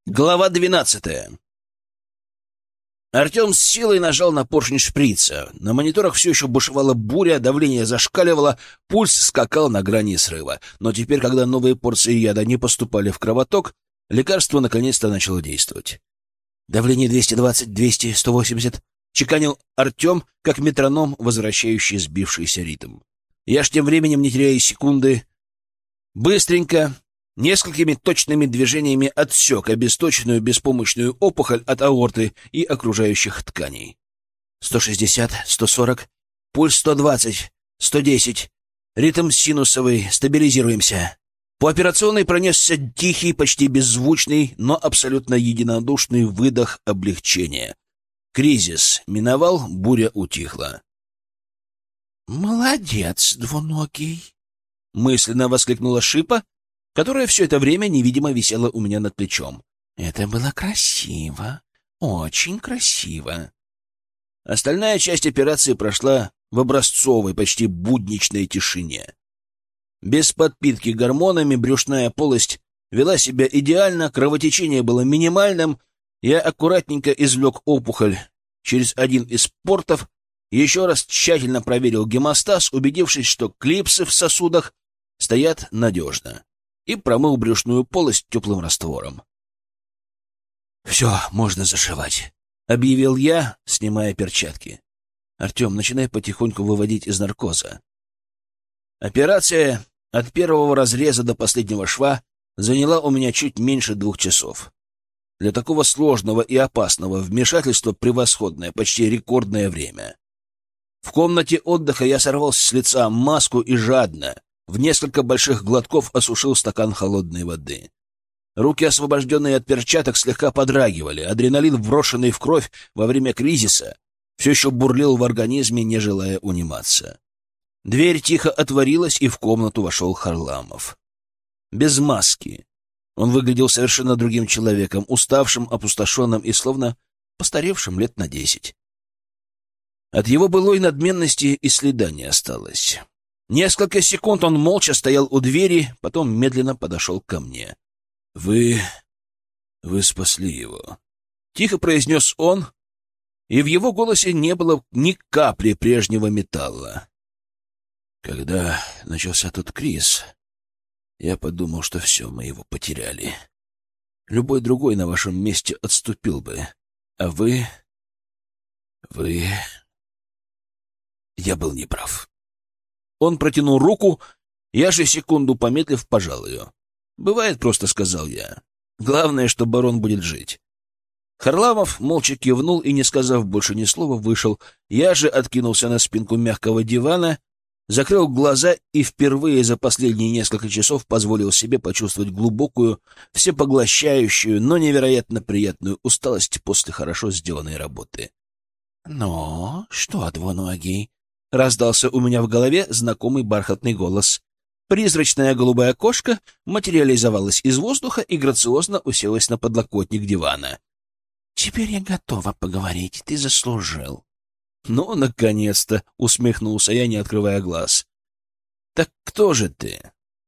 Глава 12. Артем с силой нажал на поршень шприца. На мониторах все еще бушевала буря, давление зашкаливало, пульс скакал на грани срыва. Но теперь, когда новые порции яда не поступали в кровоток, лекарство наконец-то начало действовать. «Давление 220, 200, 180», — чеканил Артем, как метроном, возвращающий сбившийся ритм. Я ж тем временем, не теряя секунды, быстренько, несколькими точными движениями отсек обесточенную беспомощную опухоль от аорты и окружающих тканей. 160, 140, пульс 120, 110, ритм синусовый, стабилизируемся. По операционной пронесся тихий, почти беззвучный, но абсолютно единодушный выдох облегчения. Кризис миновал, буря утихла. «Молодец, двуногий!» — мысленно воскликнула Шипа, которая все это время невидимо висела у меня над плечом. «Это было красиво, очень красиво». Остальная часть операции прошла в образцовой, почти будничной тишине. Без подпитки гормонами брюшная полость вела себя идеально, кровотечение было минимальным. Я аккуратненько извлек опухоль через один из портов, еще раз тщательно проверил гемостаз, убедившись, что клипсы в сосудах стоят надежно, и промыл брюшную полость теплым раствором. «Все, можно зашивать», — объявил я, снимая перчатки. «Артем, начинай потихоньку выводить из наркоза». Операция от первого разреза до последнего шва заняла у меня чуть меньше 2 часов. Для такого сложного и опасного вмешательства превосходное, почти рекордное время. В комнате отдыха я сорвал с лица маску и жадно, в несколько больших глотков осушил стакан холодной воды. Руки, освобожденные от перчаток, слегка подрагивали. Адреналин, вброшенный в кровь во время кризиса, все еще бурлил в организме, не желая униматься. Дверь тихо отворилась, и в комнату вошел Харламов. Без маски. Он выглядел совершенно другим человеком, уставшим, опустошенным и словно постаревшим лет на 10. От его былой надменности и следа не осталось. Несколько секунд он молча стоял у двери, потом медленно подошел ко мне. Вы спасли его», — тихо произнес он, и в его голосе не было ни капли прежнего металла. «Когда начался тот криз, я подумал, что все, мы его потеряли. Любой другой на вашем месте отступил бы, а вы... Я был неправ». Он протянул руку, я же, секунду помедлив, пожал ее. «Бывает просто», — сказал я. «Главное, что барон будет жить». Харламов молча кивнул и, не сказав больше ни слова, вышел. Я же откинулся на спинку мягкого дивана, закрыл глаза и впервые за последние несколько часов позволил себе почувствовать глубокую, всепоглощающую, но невероятно приятную усталость после хорошо сделанной работы. «Ну, что, двуногий?» — раздался у меня в голове знакомый бархатный голос. Призрачная голубая кошка материализовалась из воздуха и грациозно уселась на подлокотник дивана. «Теперь я готова поговорить, ты заслужил». «Ну, наконец-то!» — усмехнулся я, не открывая глаз. «Так кто же ты?»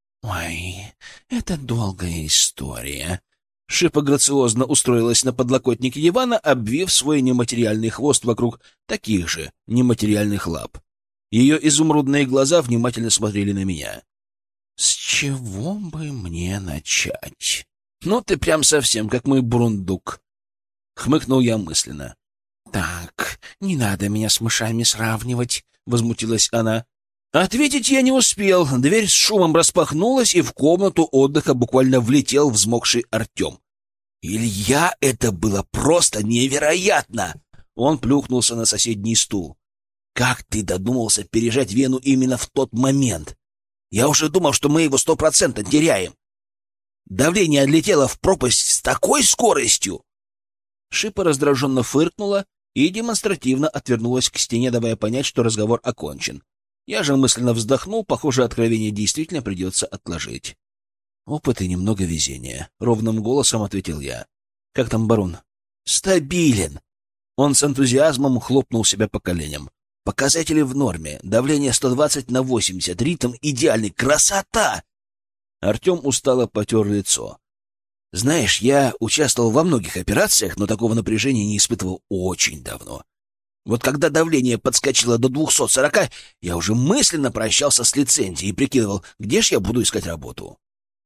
«Ой, это долгая история». Шипа грациозно устроилась на подлокотнике дивана, обвив свой нематериальный хвост вокруг таких же нематериальных лап. Ее изумрудные глаза внимательно смотрели на меня. «С чего бы мне начать?» «Ну, ты прям совсем как мой бурундук», — хмыкнул я мысленно. «Так, не надо меня с мышами сравнивать», — возмутилась она. Ответить я не успел. Дверь с шумом распахнулась, и в комнату отдыха буквально влетел взмокший Артем. «Илья, это было просто невероятно!» Он плюхнулся на соседний стул. «Как ты додумался пережать вену именно в тот момент? Я уже думал, что мы его 100% теряем. Давление отлетело в пропасть с такой скоростью!» Шипа раздраженно фыркнула и демонстративно отвернулась к стене, давая понять, что разговор окончен. Я же мысленно вздохнул, похоже, откровение действительно придется отложить. «Опыт и немного везения», — ровным голосом ответил я. «Как там барон?» «Стабилен». Он с энтузиазмом хлопнул себя по коленям. «Показатели в норме. Давление 120/80. Ритм идеальный. Красота!» Артем устало потер лицо. Знаешь, я участвовал во многих операциях, но такого напряжения не испытывал очень давно. Вот когда давление подскочило до 240, я уже мысленно прощался с лицензией и прикидывал, где ж я буду искать работу.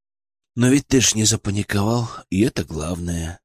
Но ведь ты ж не запаниковал, и это главное.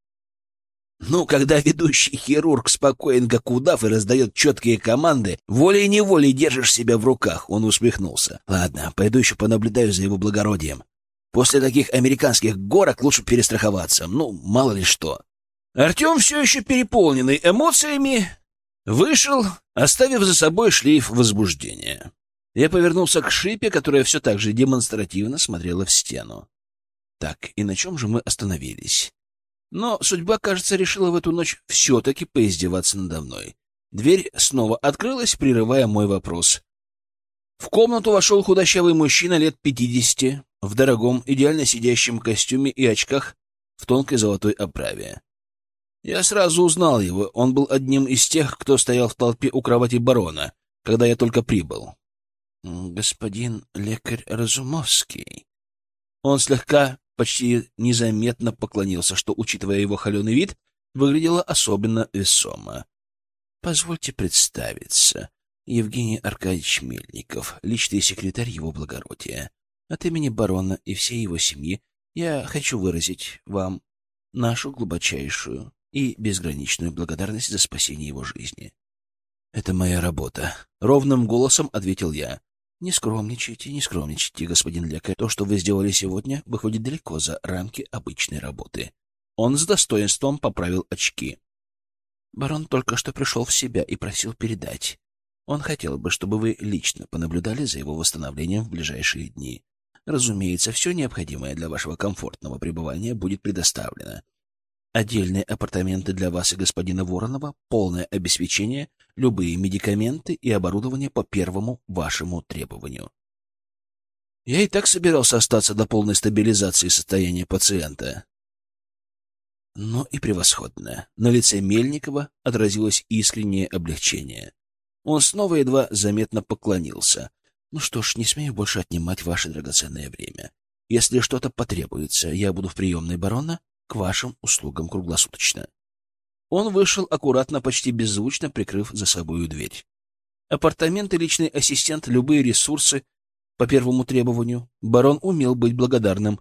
Ну, когда ведущий хирург спокоен, как удав, и раздает четкие команды, волей-неволей держишь себя в руках, он усмехнулся. Ладно, пойду еще понаблюдаю за его благородием. После таких американских горок лучше перестраховаться, ну, мало ли что. Артем, все еще переполненный эмоциями, вышел, оставив за собой шлейф возбуждения. Я повернулся к Шипе, которая все так же демонстративно смотрела в стену. Так, и на чем же мы остановились? Но судьба, кажется, решила в эту ночь все-таки поиздеваться надо мной. Дверь снова открылась, прерывая мой вопрос. В комнату вошел худощавый мужчина лет 50, в дорогом, идеально сидящем костюме и очках в тонкой золотой оправе. Я сразу узнал его, он был одним из тех, кто стоял в толпе у кровати барона, когда я только прибыл. «Господин лекарь Разумовский». Он слегка, почти незаметно поклонился, что, учитывая его холеный вид, выглядело особенно весомо. «Позвольте представиться. Евгений Аркадьевич Мельников, личный секретарь его благородия. От имени барона и всей его семьи я хочу выразить вам нашу глубочайшую и безграничную благодарность за спасение его жизни». «Это моя работа», — ровным голосом ответил я. «Не скромничайте, господин лекарь. То, что вы сделали сегодня, выходит далеко за рамки обычной работы». Он с достоинством поправил очки. «Барон только что пришел в себя и просил передать. Он хотел бы, чтобы вы лично понаблюдали за его восстановлением в ближайшие дни. Разумеется, все необходимое для вашего комфортного пребывания будет предоставлено. Отдельные апартаменты для вас и господина Воронова, полное обеспечение, любые медикаменты и оборудование по первому вашему требованию». Я и так собирался остаться до полной стабилизации состояния пациента. Но и превосходно. На лице Мельникова отразилось искреннее облегчение. Он снова едва заметно поклонился. «Ну что ж, не смею больше отнимать ваше драгоценное время. Если что-то потребуется, я буду в приемной барона к вашим услугам круглосуточно». Он вышел аккуратно, почти беззвучно прикрыв за собою дверь. Апартаменты, личный ассистент, любые ресурсы по первому требованию. Барон умел быть благодарным.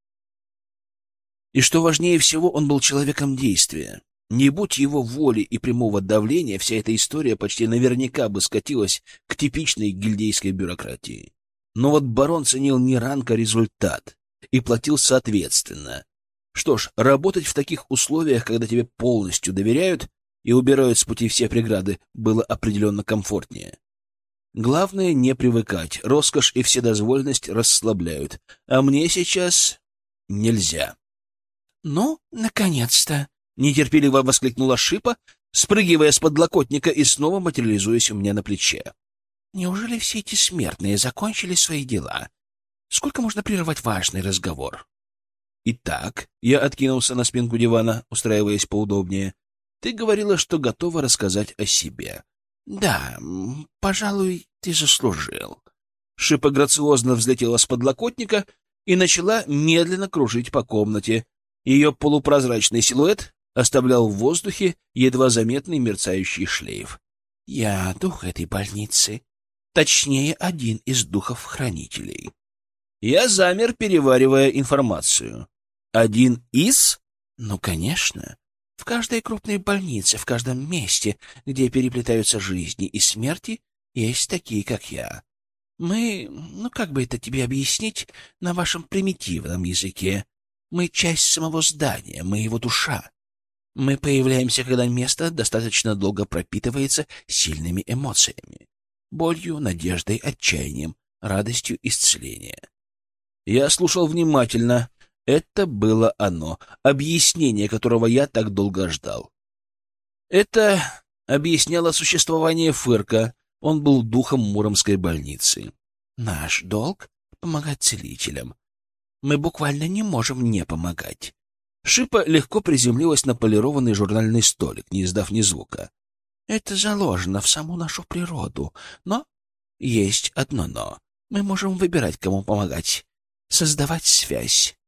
И что важнее всего, он был человеком действия. Не будь его воли и прямого давления, вся эта история почти наверняка бы скатилась к типичной гильдейской бюрократии. Но вот барон ценил не ранг, а результат и платил соответственно. Что ж, работать в таких условиях, когда тебе полностью доверяют и убирают с пути все преграды, было определенно комфортнее. Главное — не привыкать. Роскошь и вседозволенность расслабляют. А мне сейчас нельзя. «Ну, наконец-то!» — нетерпеливо воскликнула Шипа, спрыгивая с подлокотника и снова материализуясь у меня на плече. «Неужели все эти смертные закончили свои дела? Сколько можно прервать важный разговор?» «Итак», — я откинулся на спинку дивана, устраиваясь поудобнее, — «ты говорила, что готова рассказать о себе». «Да, пожалуй, ты заслужил». Шипа грациозно взлетела с подлокотника и начала медленно кружить по комнате. Ее полупрозрачный силуэт оставлял в воздухе едва заметный мерцающий шлейф. «Я дух этой больницы, точнее, один из духов-хранителей». Я замер, переваривая информацию. «Один из?» «Ну, конечно. В каждой крупной больнице, в каждом месте, где переплетаются жизни и смерти, есть такие, как я. Мы, как бы это тебе объяснить на вашем примитивном языке? Мы часть самого здания, мы его душа. Мы появляемся, когда место достаточно долго пропитывается сильными эмоциями. Болью, надеждой, отчаянием, радостью исцеления». Я слушал внимательно. Это было оно, объяснение которого я так долго ждал. Это объясняло существование Фырка. Он был духом Муромской больницы. Наш долг — помогать целителям. Мы буквально не можем не помогать. Шипа легко приземлилась на полированный журнальный столик, не издав ни звука. Это заложено в саму нашу природу. Но есть одно «но». Мы можем выбирать, кому помогать. Создавать связь.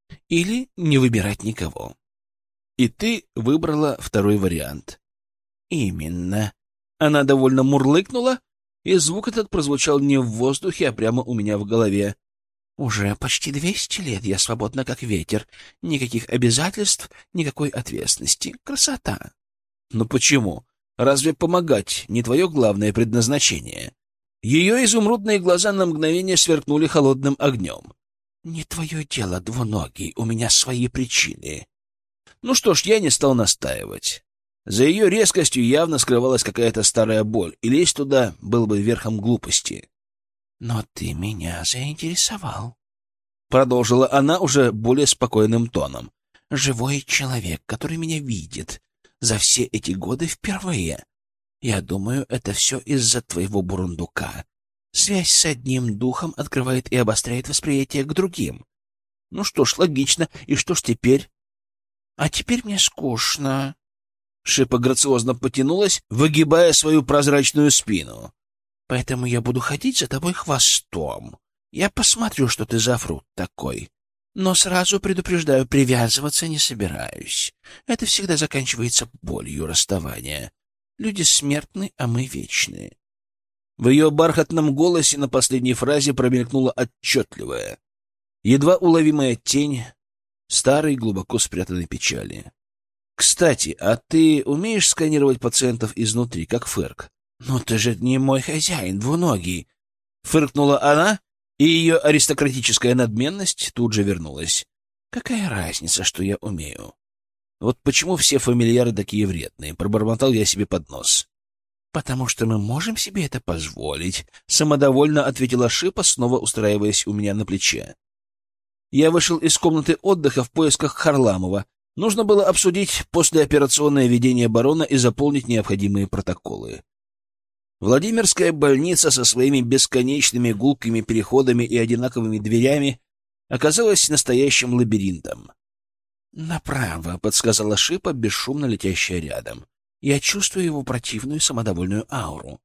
или не выбирать никого. И ты выбрала второй вариант. Именно. Она довольно мурлыкнула, и звук этот прозвучал не в воздухе, а прямо у меня в голове. Уже почти 200 лет я свободна, как ветер. Никаких обязательств, никакой ответственности. Красота. Но почему? Разве помогать не твое главное предназначение? Ее изумрудные глаза на мгновение сверкнули холодным огнем. Не твое дело, двуногий, у меня свои причины. Ну что ж, я не стал настаивать. За ее резкостью явно скрывалась какая-то старая боль, и лезть туда было бы верхом глупости. «Но ты меня заинтересовал», — продолжила она уже более спокойным тоном. «Живой человек, который меня видит за все эти годы впервые. Я думаю, это все из-за твоего бурундука. Связь с одним духом открывает и обостряет восприятие к другим. Ну что ж, логично. И что ж теперь? А теперь мне скучно». Шипа грациозно потянулась, выгибая свою прозрачную спину. «Поэтому я буду ходить за тобой хвостом. Я посмотрю, что ты за фрукт такой. Но сразу предупреждаю, привязываться не собираюсь. Это всегда заканчивается болью расставания. Люди смертны, а мы вечны». В ее бархатном голосе на последней фразе промелькнула отчетливая, едва уловимая тень старой, глубоко спрятанной печали. «Кстати, а ты умеешь сканировать пациентов изнутри, как Ферк?» «Ну ты же не мой хозяин, двуногий!» Фыркнула она, и ее аристократическая надменность тут же вернулась. «Какая разница, что я умею?» «Вот почему все фамильяры такие вредные?» — пробормотал я себе под нос. «Потому что мы можем себе это позволить», — самодовольно ответила Шипа, снова устраиваясь у меня на плече. Я вышел из комнаты отдыха в поисках Харламова. Нужно было обсудить послеоперационное ведение барона и заполнить необходимые протоколы. Владимирская больница со своими бесконечными гулкими переходами и одинаковыми дверями оказалась настоящим лабиринтом. «Направо», — подсказала Шипа, бесшумно летящая рядом. «Я чувствую его противную самодовольную ауру».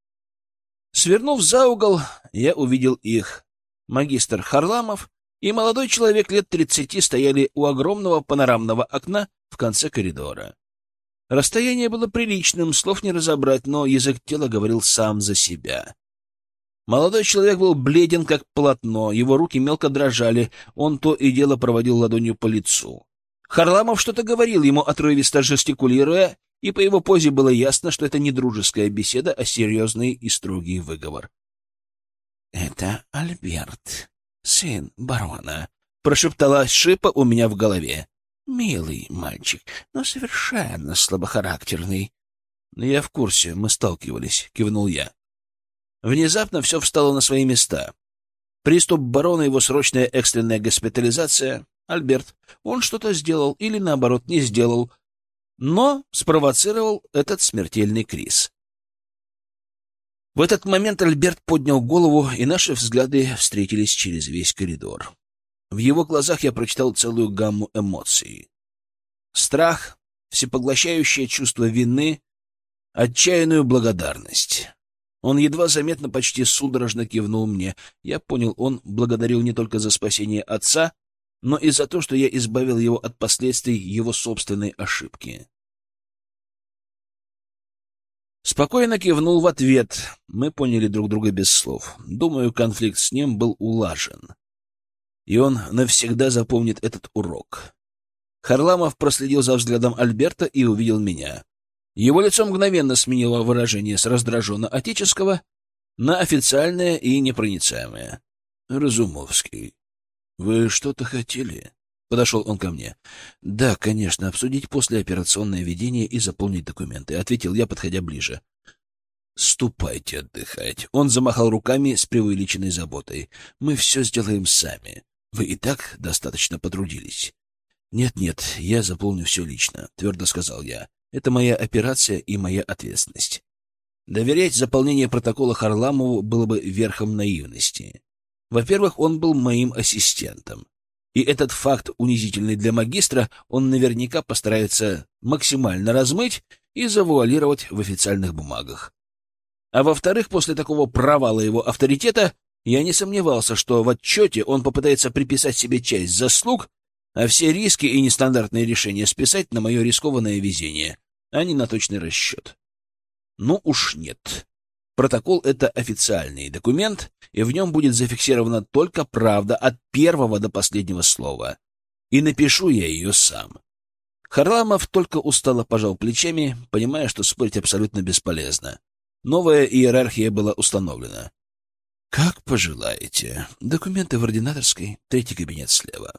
Свернув за угол, я увидел их. Магистр Харламов и молодой человек лет 30 стояли у огромного панорамного окна в конце коридора. Расстояние было приличным, слов не разобрать, но язык тела говорил сам за себя. Молодой человек был бледен, как полотно, его руки мелко дрожали, он то и дело проводил ладонью по лицу. Харламов что-то говорил ему, отрывисто жестикулируя, и по его позе было ясно, что это не дружеская беседа, а серьезный и строгий выговор. — Это Альберт, сын барона, — прошептала Шипа у меня в голове. — Милый мальчик, но совершенно слабохарактерный. — Я в курсе, мы сталкивались, — кивнул я. Внезапно все встало на свои места. Приступ барона, его срочная экстренная госпитализация. Альберт, он что-то сделал или, наоборот, не сделал, но спровоцировал этот смертельный криз. В этот момент Альберт поднял голову, и наши взгляды встретились через весь коридор. В его глазах я прочитал целую гамму эмоций. Страх, всепоглощающее чувство вины, отчаянную благодарность. Он едва заметно, почти судорожно кивнул мне. Я понял, он благодарил не только за спасение отца, но и за то, что я избавил его от последствий его собственной ошибки. Спокойно кивнул в ответ. Мы поняли друг друга без слов. Думаю, конфликт с ним был улажен. И он навсегда запомнит этот урок. Харламов проследил за взглядом Альберта и увидел меня. Его лицо мгновенно сменило выражение с раздраженно-отеческого на официальное и непроницаемое. — Разумовский, вы что-то хотели? — подошел он ко мне. — Да, конечно, обсудить послеоперационное ведение и заполнить документы, — ответил я, подходя ближе. — Ступайте отдыхать. Он замахал руками с преувеличенной заботой. — Мы все сделаем сами. Вы и так достаточно потрудились. — Нет, я заполню все лично, — твердо сказал я. Это моя операция и моя ответственность. Доверять заполнение протокола Харламову было бы верхом наивности. Во-первых, он был моим ассистентом. И этот факт, унизительный для магистра, он наверняка постарается максимально размыть и завуалировать в официальных бумагах. А во-вторых, после такого провала его авторитета, я не сомневался, что в отчете он попытается приписать себе часть заслуг а все риски и нестандартные решения списать на мое рискованное везение, а не на точный расчет. Ну уж нет. Протокол — это официальный документ, и в нем будет зафиксирована только правда от первого до последнего слова. И напишу я ее сам. Харламов только устало пожал плечами, понимая, что спорить абсолютно бесполезно. Новая иерархия была установлена. «Как пожелаете. Документы в ординаторской, 3-й кабинет слева».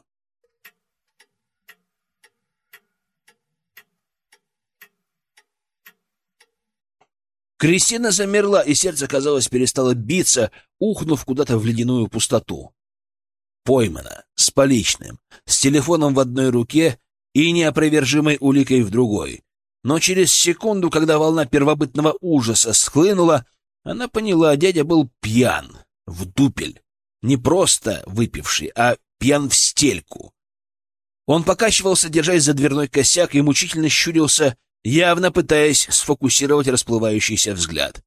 Кристина замерла, и сердце, казалось, перестало биться, ухнув куда-то в ледяную пустоту. Поймана, с поличным, с телефоном в одной руке и неопровержимой уликой в другой. Но через секунду, когда волна первобытного ужаса схлынула, она поняла, дядя был пьян, в дупель. Не просто выпивший, а пьян в стельку. Он покачивался, держась за дверной косяк, и мучительно щурился, явно пытаясь сфокусировать расплывающийся взгляд.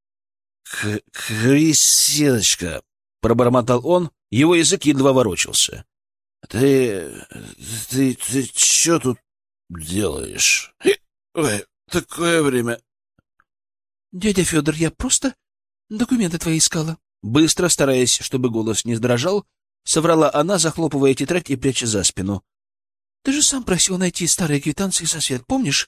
«Крисиночка!» — пробормотал он, его язык едва ворочался. «Ты что тут делаешь? Ой, такое время!» «Дядя Федор, я просто документы твои искала». Быстро, стараясь, чтобы голос не дрожал, соврала она, захлопывая тетрадь и пряча за спину. «Ты же сам просил найти старые квитанции со свет, помнишь?»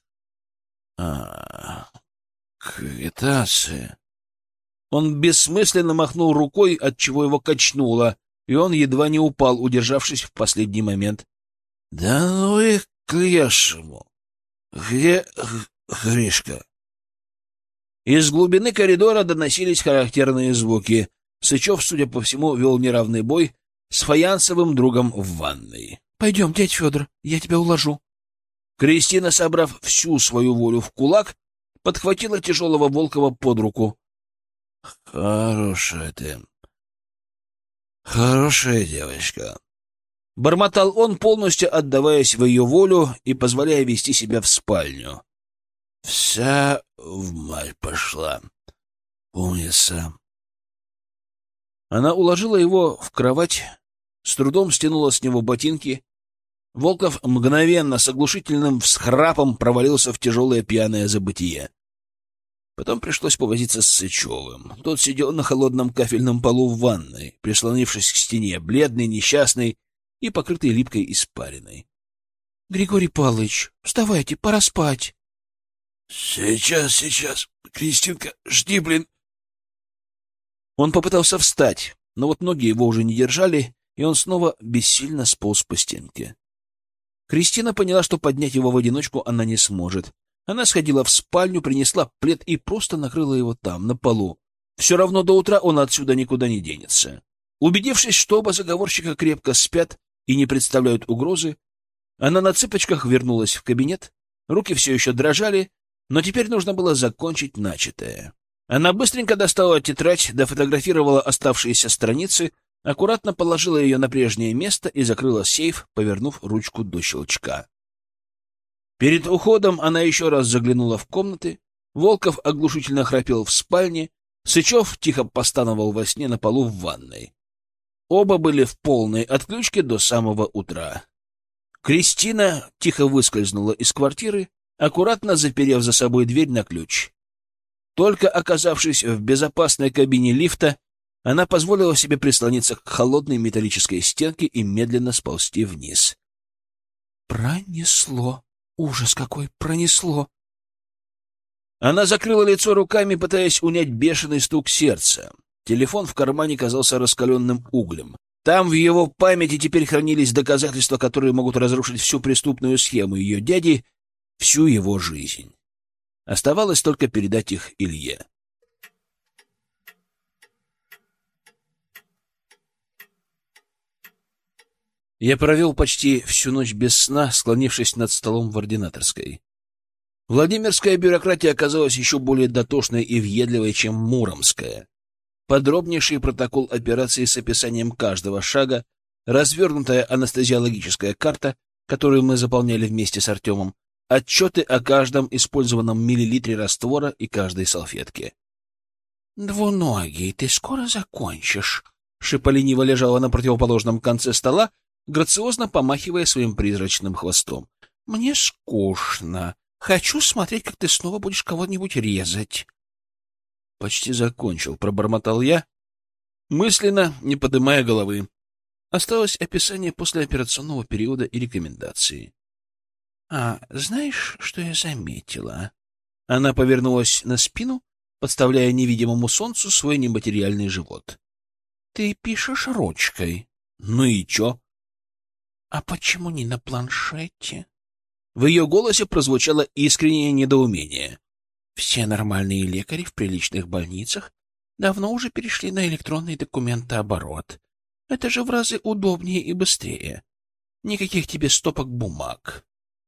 Квитанции. Он бессмысленно махнул рукой, отчего его качнуло, и он едва не упал, удержавшись в последний момент. Да ну их к лешему! Где Гришка? Из глубины коридора доносились характерные звуки. Сычев, судя по всему, вел неравный бой с фаянсовым другом в ванной. «Пойдем, дядь Федор, я тебя уложу». Кристина, собрав всю свою волю в кулак, подхватила тяжелого Волкова под руку. «Хорошая ты, хорошая девочка», — бормотал он, полностью отдаваясь в ее волю и позволяя вести себя в спальню. «Вся в мать пошла. Умница». Она уложила его в кровать, с трудом стянула с него ботинки. Волков мгновенно с оглушительным всхрапом провалился в тяжелое пьяное забытие. Потом пришлось повозиться с Сычевым. Тот сидел на холодном кафельном полу в ванной, прислонившись к стене, бледный, несчастный и покрытый липкой испариной. — Григорий Павлович, вставайте, пора спать. — Сейчас, Кристинка, жди, блин. Он попытался встать, но вот ноги его уже не держали, и он снова бессильно сполз по стенке. Кристина поняла, что поднять его в одиночку она не сможет. Она сходила в спальню, принесла плед и просто накрыла его там, на полу. Все равно до утра он отсюда никуда не денется. Убедившись, что оба заговорщика крепко спят и не представляют угрозы, она на цыпочках вернулась в кабинет. Руки все еще дрожали, но теперь нужно было закончить начатое. Она быстренько достала тетрадь, дофотографировала оставшиеся страницы, аккуратно положила ее на прежнее место и закрыла сейф, повернув ручку до щелчка. Перед уходом она еще раз заглянула в комнаты. Волков оглушительно храпел в спальне, Сычев тихо постановал во сне на полу в ванной. Оба были в полной отключке до самого утра. Кристина тихо выскользнула из квартиры, аккуратно заперев за собой дверь на ключ. Только оказавшись в безопасной кабине лифта, она позволила себе прислониться к холодной металлической стенке и медленно сползти вниз. Пронесло. Ужас какой, пронесло. Она закрыла лицо руками, пытаясь унять бешеный стук сердца. Телефон в кармане казался раскаленным углем. Там в его памяти теперь хранились доказательства, которые могут разрушить всю преступную схему ее дяди, всю его жизнь. Оставалось только передать их Илье. Я провел почти всю ночь без сна, склонившись над столом в ординаторской. Владимирская бюрократия оказалась еще более дотошной и въедливой, чем муромская. Подробнейший протокол операции с описанием каждого шага, развернутая анестезиологическая карта, которую мы заполняли вместе с Артемом, отчеты о каждом использованном миллилитре раствора и каждой салфетке. «Двуногий, ты скоро закончишь?» Шиполи лежала на противоположном конце стола, грациозно помахивая своим призрачным хвостом. «Мне скучно. Хочу смотреть, как ты снова будешь кого-нибудь резать». «Почти закончил», — пробормотал я, мысленно не поднимая головы. Осталось описание послеоперационного периода и рекомендации. Знаешь, что я заметила?» Она повернулась на спину, подставляя невидимому солнцу свой нематериальный живот. «Ты пишешь ручкой». «Ну и чё?» «А почему не на планшете?» В ее голосе прозвучало искреннее недоумение. «Все нормальные лекари в приличных больницах давно уже перешли на электронный документооборот. Это же в разы удобнее и быстрее. Никаких тебе стопок бумаг».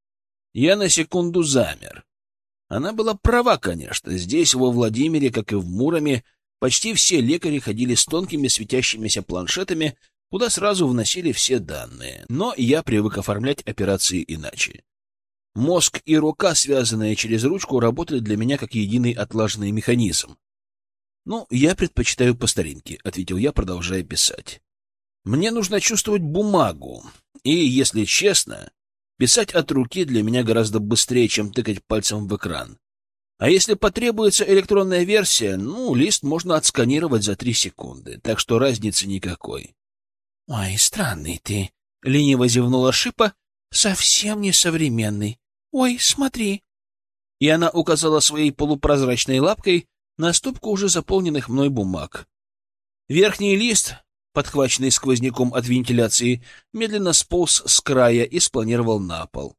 Я на секунду замер. Она была права, конечно. Здесь, во Владимире, как и в Муроме, почти все лекари ходили с тонкими светящимися планшетами, куда сразу вносили все данные. Но я привык оформлять операции иначе. Мозг и рука, связанные через ручку, работали для меня как единый отлаженный механизм. «Ну, я предпочитаю по старинке», — ответил я, продолжая писать. «Мне нужно чувствовать бумагу, и, если честно, писать от руки для меня гораздо быстрее, чем тыкать пальцем в экран. А если потребуется электронная версия, лист можно отсканировать за 3 секунды, так что разницы никакой». «Ой, странный ты», — лениво зевнула Шипа, — «совсем не современный. Ой, смотри». И она указала своей полупрозрачной лапкой на стопку уже заполненных мной бумаг. Верхний лист, подхваченный сквозняком от вентиляции, медленно сполз с края и спланировал на пол.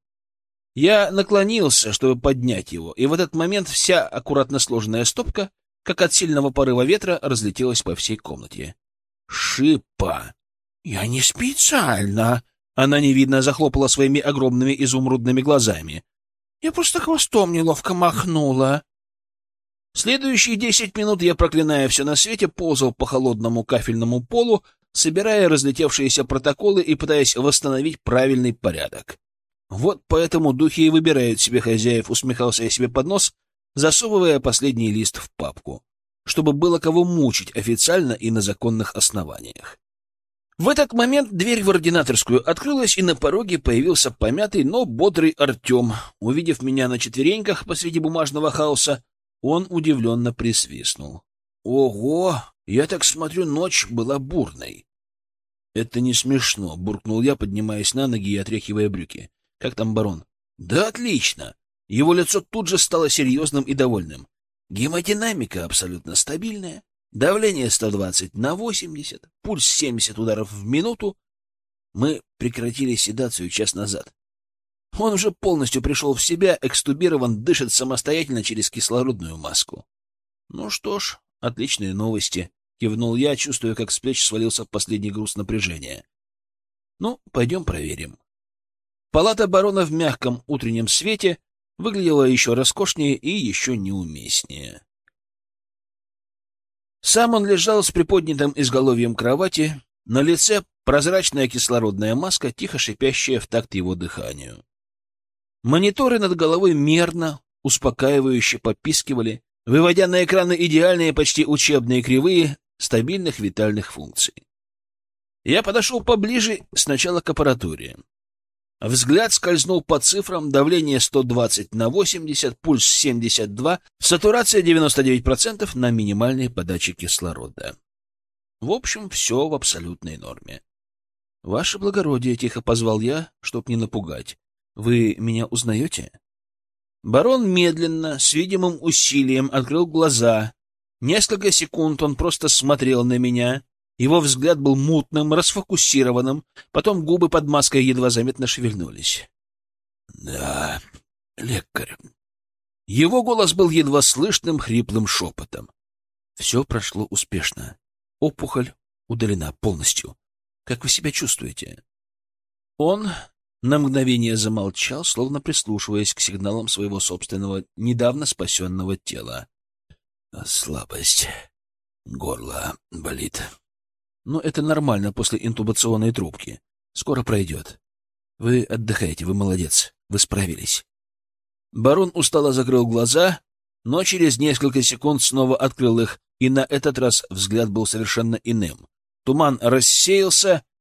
Я наклонился, чтобы поднять его, и в этот момент вся аккуратно сложенная стопка, как от сильного порыва ветра, разлетелась по всей комнате. «Шипа!» «Я не специально!» Она невидно захлопала своими огромными изумрудными глазами. «Я просто хвостом неловко махнула». Следующие 10 минут я, проклиная все на свете, ползал по холодному кафельному полу, собирая разлетевшиеся протоколы и пытаясь восстановить правильный порядок. Вот поэтому духи и выбирают себе хозяев, усмехался я себе под нос, засовывая последний лист в папку, чтобы было кого мучить официально и на законных основаниях. В этот момент дверь в ординаторскую открылась, и на пороге появился помятый, но бодрый Артем. Увидев меня на четвереньках посреди бумажного хаоса, он удивленно присвистнул. «Ого! Я так смотрю, ночь была бурной». «Это не смешно», — буркнул я, поднимаясь на ноги и отряхивая брюки. «Как там барон?» «Да отлично!» Его лицо тут же стало серьезным и довольным. «Гемодинамика абсолютно стабильная, давление 120/80, пульс 70 ударов в минуту. Мы прекратили седацию час назад. Он уже полностью пришел в себя, экстубирован, дышит самостоятельно через кислородную маску». «Ну что ж, отличные новости», — кивнул я, чувствуя, как с плеч свалился последний груз напряжения. «Ну, пойдем проверим». Палата барона в мягком утреннем свете выглядела еще роскошнее и еще неуместнее. Сам он лежал с приподнятым изголовьем кровати, на лице прозрачная кислородная маска, тихо шипящая в такт его дыханию. Мониторы над головой мерно, успокаивающе попискивали, выводя на экраны идеальные, почти учебные кривые стабильных витальных функций. Я подошел поближе сначала к аппаратуре. Взгляд скользнул по цифрам: давление 120/80, пульс 72, сатурация 99% на минимальной подаче кислорода. В общем, все в абсолютной норме. «Ваше благородие», — тихо позвал я, чтоб не напугать. «Вы меня узнаете?» Барон медленно, с видимым усилием открыл глаза. Несколько секунд он просто смотрел на меня. Его взгляд был мутным, расфокусированным, потом губы под маской едва заметно шевельнулись. «Да, лекарь». Его голос был едва слышным, хриплым шепотом. «Все прошло успешно. Опухоль удалена полностью. Как вы себя чувствуете?» Он на мгновение замолчал, словно прислушиваясь к сигналам своего собственного, недавно спасенного тела. «Слабость. Горло болит. Но это нормально после интубационной трубки. Скоро пройдет. Вы отдыхаете, вы молодец. Вы справились». Барон устало закрыл глаза, но через несколько секунд снова открыл их, и на этот раз взгляд был совершенно иным. Туман рассеялся,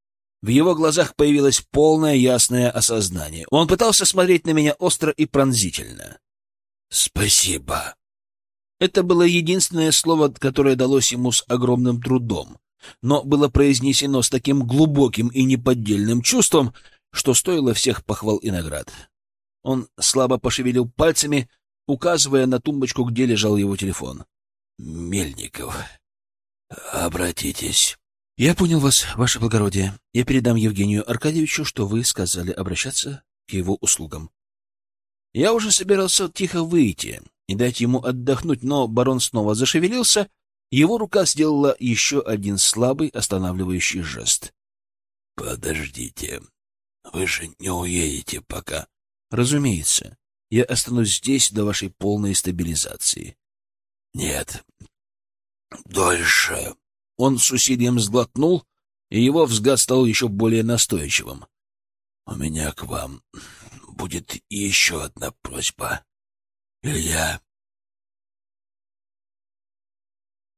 В его глазах появилось полное ясное осознание. Он пытался смотреть на меня остро и пронзительно. «Спасибо». Это было единственное слово, которое далось ему с огромным трудом, но было произнесено с таким глубоким и неподдельным чувством, что стоило всех похвал и наград. Он слабо пошевелил пальцами, указывая на тумбочку, где лежал его телефон. «Мельников, обратитесь». «Я понял вас, ваше благородие. Я передам Евгению Аркадьевичу, что вы сказали обращаться к его услугам». Я уже собирался тихо выйти и дать ему отдохнуть, но барон снова зашевелился, его рука сделала еще один слабый останавливающий жест. «Подождите, вы же не уедете пока». «Разумеется, я останусь здесь до вашей полной стабилизации». «Нет, дольше». Он с усилием сглотнул, и его взгляд стал еще более настойчивым. «У меня к вам будет еще одна просьба. Илья,